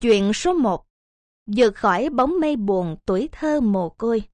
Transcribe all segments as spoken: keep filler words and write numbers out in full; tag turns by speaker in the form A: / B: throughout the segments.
A: Chuyện số một. Vượt khỏi bóng mây buồn tuổi thơ mồ côi.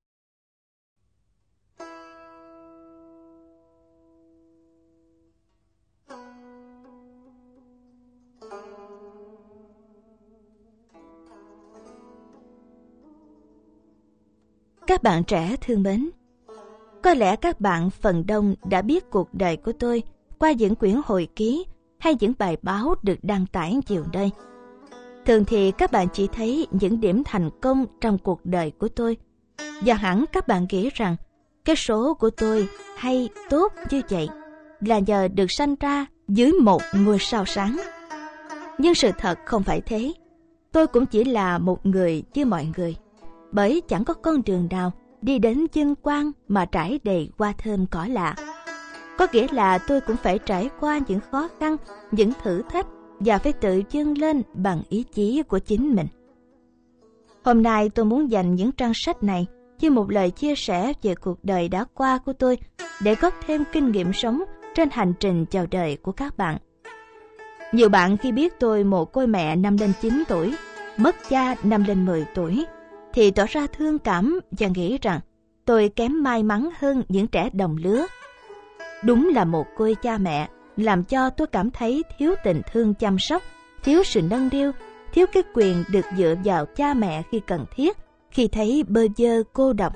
A: Các bạn trẻ thương mến, có lẽ các bạn phần đông đã biết cuộc đời của tôi qua những quyển hồi ký hay những bài báo được đăng tải nhiều nơi. Thường thì các bạn chỉ thấy những điểm thành công trong cuộc đời của tôi, và hẳn các bạn nghĩ rằng cái số của tôi hay tốt như vậy là nhờ được sanh ra dưới một ngôi sao sáng. Nhưng sự thật không phải thế. Tôi cũng chỉ là một người như mọi người, bởi chẳng có con đường nào đi đến vinh quang mà trải đầy hoa thơm cỏ lạ. Có nghĩa là tôi cũng phải trải qua những khó khăn, những thử thách và phải tự vươn lên bằng ý chí của chính mình. Hôm nay tôi muốn dành những trang sách này như một lời chia sẻ về cuộc đời đã qua của tôi để góp thêm kinh nghiệm sống trên hành trình chào đời của các bạn. Nhiều bạn khi biết tôi mồ côi mẹ năm lên chín tuổi, mất cha năm lên mười tuổi, thì tỏ ra thương cảm và nghĩ rằng tôi kém may mắn hơn những trẻ đồng lứa. Đúng là mồ côi cha mẹ làm cho tôi cảm thấy thiếu tình thương chăm sóc, thiếu sự nâng niu, thiếu cái quyền được dựa vào cha mẹ khi cần thiết, khi thấy bơ vơ cô độc.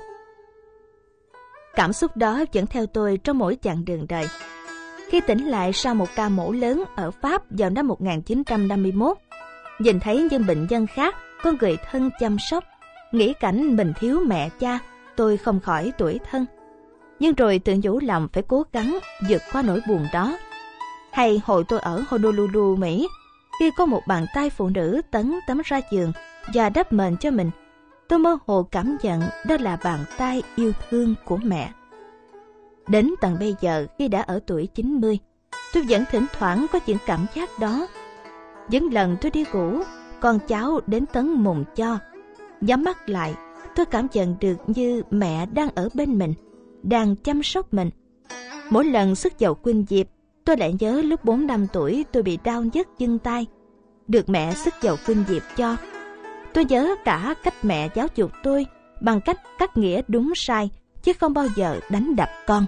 A: Cảm xúc đó vẫn theo tôi trong mỗi chặng đường đời. Khi tỉnh lại sau một ca mổ lớn ở Pháp vào năm một nghìn chín trăm năm mươi mốt, nhìn thấy những bệnh nhân khác có người thân chăm sóc, nghĩ cảnh mình thiếu mẹ cha, tôi không khỏi tủi thân. Nhưng rồi tự nhủ lòng phải cố gắng vượt qua nỗi buồn đó. Hay hồi tôi ở Honolulu, Mỹ, khi có một bàn tay phụ nữ tấn tấm ra giường và đắp mền cho mình, tôi mơ hồ cảm nhận đó là bàn tay yêu thương của mẹ. Đến tận bây giờ, khi đã ở tuổi chín mươi, tôi vẫn thỉnh thoảng có những cảm giác đó. Những lần tôi đi ngủ, con cháu đến tấn mùng cho, nhắm mắt lại, tôi cảm nhận được như mẹ đang ở bên mình, đang chăm sóc mình. Mỗi lần sức dầu khuynh diệp, tôi lại nhớ lúc bốn năm tuổi tôi bị đau nhức chân tay, được mẹ sức dầu khuynh diệp cho. Tôi nhớ cả cách mẹ giáo dục tôi bằng cách cắt nghĩa đúng sai, chứ không bao giờ đánh đập con.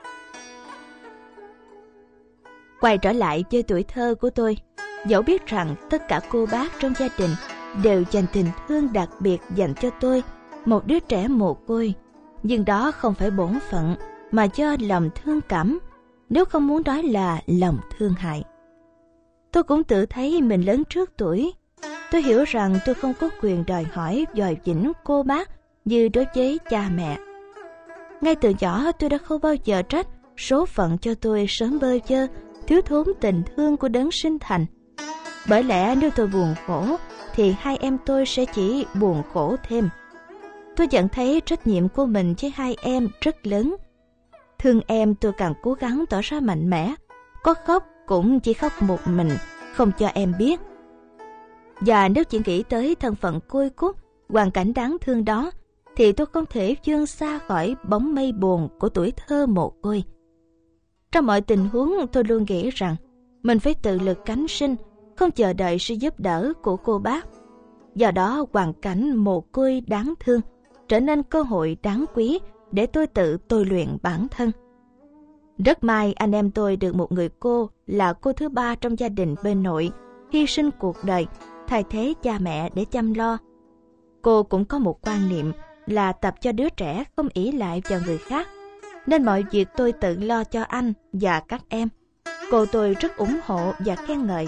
A: Quay trở lại với tuổi thơ của tôi, dẫu biết rằng tất cả cô bác trong gia đình đều dành tình thương đặc biệt dành cho tôi, một đứa trẻ mồ côi, nhưng đó không phải bổn phận mà do lòng thương cảm, nếu không muốn nói là lòng thương hại. Tôi cũng tự thấy mình lớn trước tuổi. Tôi hiểu rằng tôi không có quyền đòi hỏi dòi vĩnh cô bác như đối với cha mẹ. Ngay từ nhỏ tôi đã không bao giờ trách số phận cho tôi sớm bơ vơ, thiếu thốn tình thương của đấng sinh thành. Bởi lẽ nếu tôi buồn khổ thì hai em tôi sẽ chỉ buồn khổ thêm. Tôi nhận thấy trách nhiệm của mình với hai em rất lớn. Thương em, tôi càng cố gắng tỏ ra mạnh mẽ, có khóc cũng chỉ khóc một mình, không cho em biết. Và nếu chỉ nghĩ tới thân phận côi cút, hoàn cảnh đáng thương đó, thì tôi không thể vươn xa khỏi bóng mây buồn của tuổi thơ mồ côi. Trong mọi tình huống, tôi luôn nghĩ rằng mình phải tự lực cánh sinh, không chờ đợi sự giúp đỡ của cô bác. Do đó, hoàn cảnh mồ côi đáng thương trở nên cơ hội đáng quý để tôi tự tôi luyện bản thân. Rất may anh em tôi được một người cô là cô thứ ba trong gia đình bên nội hy sinh cuộc đời, thay thế cha mẹ để chăm lo. Cô cũng có một quan niệm là tập cho đứa trẻ không ỷ lại vào người khác, nên mọi việc tôi tự lo cho anh và các em. Cô tôi rất ủng hộ và khen ngợi.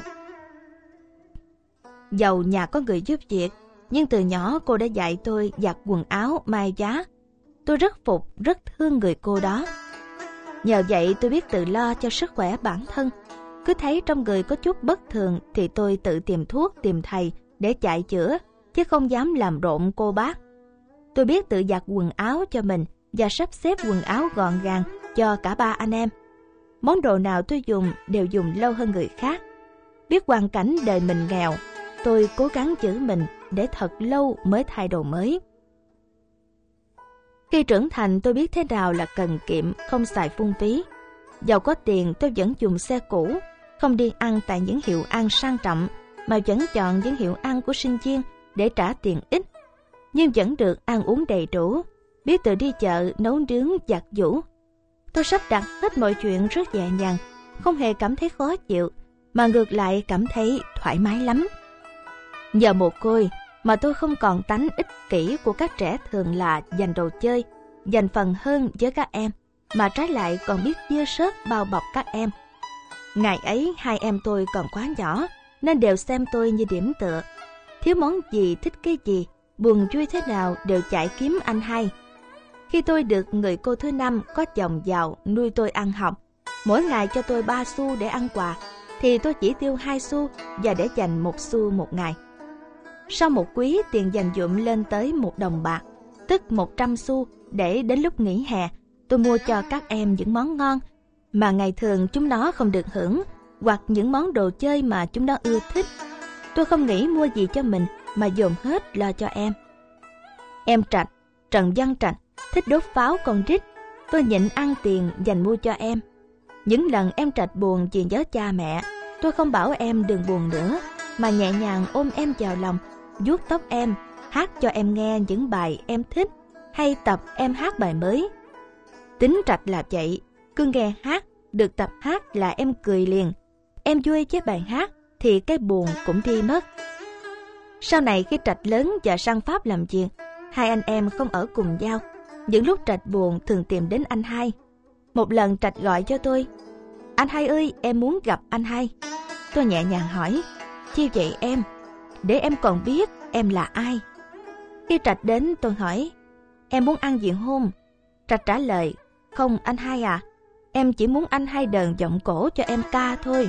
A: Dầu nhà có người giúp việc, nhưng từ nhỏ cô đã dạy tôi giặt quần áo, may giá. Tôi rất phục, rất thương người cô đó. Nhờ vậy tôi biết tự lo cho sức khỏe bản thân. Cứ thấy trong người có chút bất thường thì tôi tự tìm thuốc, tìm thầy để chạy chữa, chứ không dám làm rộn cô bác. Tôi biết tự giặt quần áo cho mình và sắp xếp quần áo gọn gàng cho cả ba anh em. Món đồ nào tôi dùng đều dùng lâu hơn người khác. Biết hoàn cảnh đời mình nghèo, tôi cố gắng giữ mình để thật lâu mới thay đồ mới. Khi trưởng thành tôi biết thế nào là cần kiệm, không xài phung phí. Dầu có tiền tôi vẫn dùng xe cũ, không đi ăn tại những hiệu ăn sang trọng, mà vẫn chọn những hiệu ăn của sinh viên để trả tiền ít, nhưng vẫn được ăn uống đầy đủ, biết tự đi chợ nấu nướng giặt giũ. Tôi sắp đặt hết mọi chuyện rất nhẹ nhàng, không hề cảm thấy khó chịu, mà ngược lại cảm thấy thoải mái lắm. Nhờ mồ côi mà tôi không còn tánh ích kỷ của các trẻ thường là giành đồ chơi, dành phần hơn với các em, mà trái lại còn biết chia sớt bao bọc các em. Ngày ấy hai em tôi còn quá nhỏ nên đều xem tôi như điểm tựa. Thiếu món gì thích cái gì, buồn vui thế nào đều chạy kiếm anh hai. Khi tôi được người cô thứ năm có chồng giàu nuôi tôi ăn học, mỗi ngày cho tôi ba xu để ăn quà, thì tôi chỉ tiêu hai xu và để dành một xu một ngày. Sau một quý, tiền dành dụm lên tới một đồng bạc, tức một trăm xu, để đến lúc nghỉ hè tôi mua cho các em những món ngon mà ngày thường chúng nó không được hưởng, hoặc những món đồ chơi mà chúng nó ưa thích. Tôi không nghĩ mua gì cho mình mà dồn hết lo cho em. Em Trạch, Trần Văn Trạch, thích đốt pháo con rít. Tôi nhịn ăn tiền dành mua cho em. Những lần em Trạch buồn vì nhớ cha mẹ, tôi không bảo em đừng buồn nữa, mà nhẹ nhàng ôm em vào lòng, vuốt tóc em, hát cho em nghe những bài em thích, hay tập em hát bài mới. Tính Trạch là vậy, cứ nghe hát, được tập hát là em cười liền. Em vui với bài hát thì cái buồn cũng đi mất. Sau này khi Trạch lớn và sang Pháp làm việc, hai anh em không ở cùng nhau. Những lúc Trạch buồn thường tìm đến anh hai. Một lần Trạch gọi cho tôi: "Anh hai ơi, em muốn gặp anh hai." Tôi nhẹ nhàng hỏi: "Chi vậy em? Để em còn biết em là ai." Khi Trạch đến, tôi hỏi: "Em muốn ăn gì không?" Trạch trả lời: "Không anh hai à, em chỉ muốn anh hai đờn giọng cổ cho em ca thôi."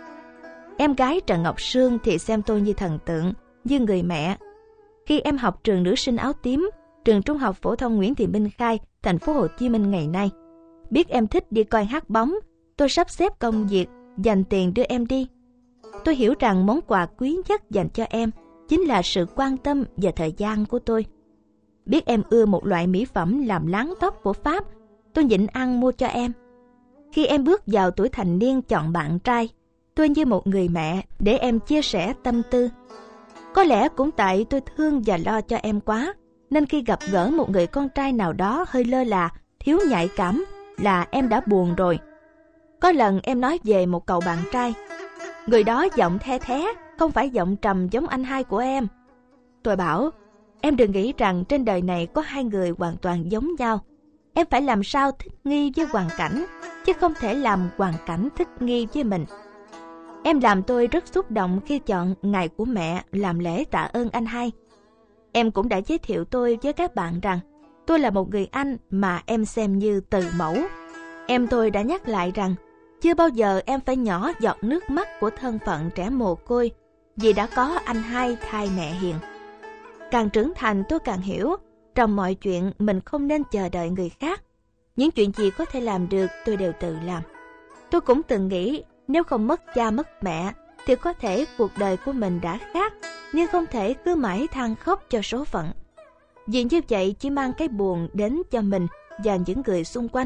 A: Em gái Trần Ngọc Sương thì xem tôi như thần tượng, như người mẹ. Khi em học trường nữ sinh áo tím, trường Trung học phổ thông Nguyễn Thị Minh Khai, thành phố Hồ Chí Minh ngày nay, biết em thích đi coi hát bóng, tôi sắp xếp công việc, dành tiền đưa em đi. Tôi hiểu rằng món quà quý nhất dành cho em chính là sự quan tâm và thời gian của tôi. Biết em ưa một loại mỹ phẩm làm láng tóc của Pháp, tôi nhịn ăn mua cho em. Khi em bước vào tuổi thành niên chọn bạn trai, tôi như một người mẹ để em chia sẻ tâm tư. Có lẽ cũng tại tôi thương và lo cho em quá, nên khi gặp gỡ một người con trai nào đó hơi lơ là, thiếu nhạy cảm là em đã buồn rồi. Có lần em nói về một cậu bạn trai, người đó giọng the thé, không phải giọng trầm giống anh hai của em. Tôi bảo, em đừng nghĩ rằng trên đời này có hai người hoàn toàn giống nhau. Em phải làm sao thích nghi với hoàn cảnh, chứ không thể làm hoàn cảnh thích nghi với mình. Em làm tôi rất xúc động khi chọn ngày của mẹ làm lễ tạ ơn anh hai. Em cũng đã giới thiệu tôi với các bạn rằng tôi là một người anh mà em xem như từ mẫu. Em tôi đã nhắc lại rằng chưa bao giờ em phải nhỏ giọt nước mắt của thân phận trẻ mồ côi, vì đã có anh hai thay mẹ hiền. Càng trưởng thành tôi càng hiểu, trong mọi chuyện mình không nên chờ đợi người khác. Những chuyện gì có thể làm được tôi đều tự làm. Tôi cũng từng nghĩ nếu không mất cha mất mẹ thì có thể cuộc đời của mình đã khác, nhưng không thể cứ mãi than khóc cho số phận. Vì như vậy chỉ mang cái buồn đến cho mình và những người xung quanh.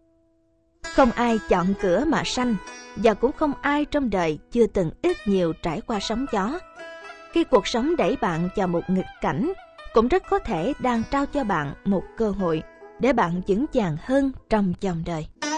A: Không ai chọn cửa mà sanh, và cũng không ai trong đời chưa từng ít nhiều trải qua sóng gió. Khi cuộc sống đẩy bạn vào một nghịch cảnh, cũng rất có thể đang trao cho bạn một cơ hội để bạn vững vàng hơn trong dòng đời.